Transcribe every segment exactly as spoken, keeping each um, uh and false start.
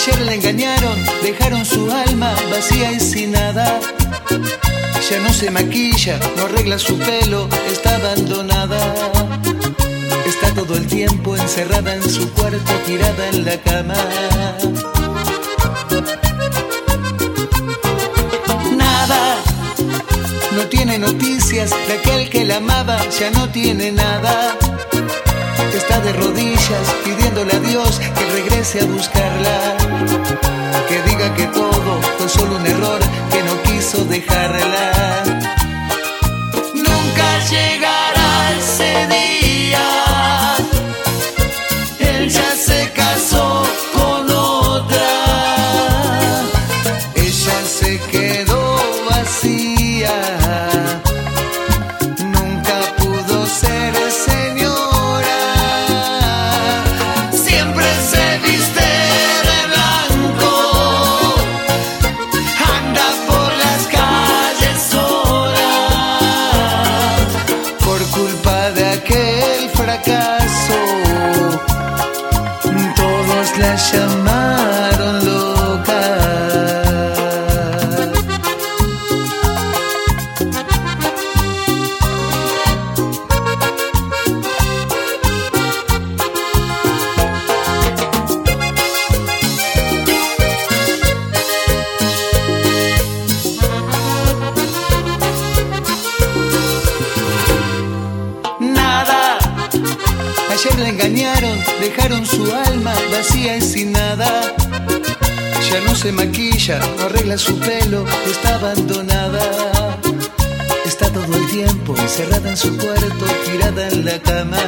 Ayer la engañaron, dejaron su alma vacía y sin nada. Ya no se maquilla, no arregla su pelo, está abandonada. Está todo el tiempo encerrada en su cuarto, tirada en la cama. Nada, no tiene noticias de aquel que la amaba, ya no tiene nada. Está de rodillas pidiéndole a Dios que regrese a buscarla, que diga que todo fue solo un error, que no quiso dejarla. Nunca llegará ese día, él ya se casó con otra, ella se quedó vacía. Nunca pudo ser señora, siempre se viste de blanco, anda por las calles sola. Por culpa de aquel fracaso, todos la llamaron loca. Ayer la engañaron, dejaron su alma vacía y sin nada. Ya no se maquilla, no arregla su pelo, está abandonada. Está todo el tiempo encerrada en su cuarto, tirada en la cama.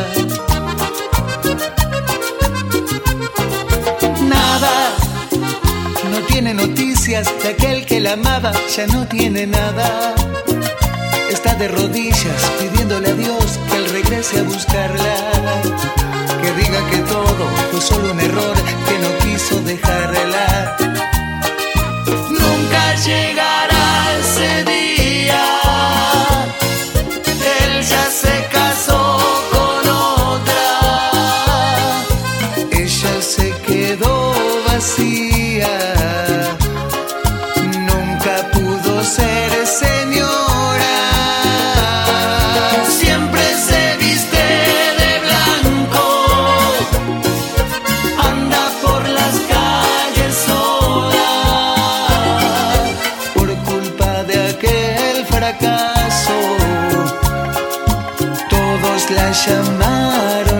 Nada, no tiene noticias de aquel que la amaba, ya no tiene nada. Está de rodillas pidiéndole a Dios que él regrese a buscarla, que diga que todo fue solo un error, que no quiso dejarla. Nunca llegará ese día, él ya se casó con otra, ella se quedó vacía. Nunca pudo ser señora, fracaso, todos la llamaron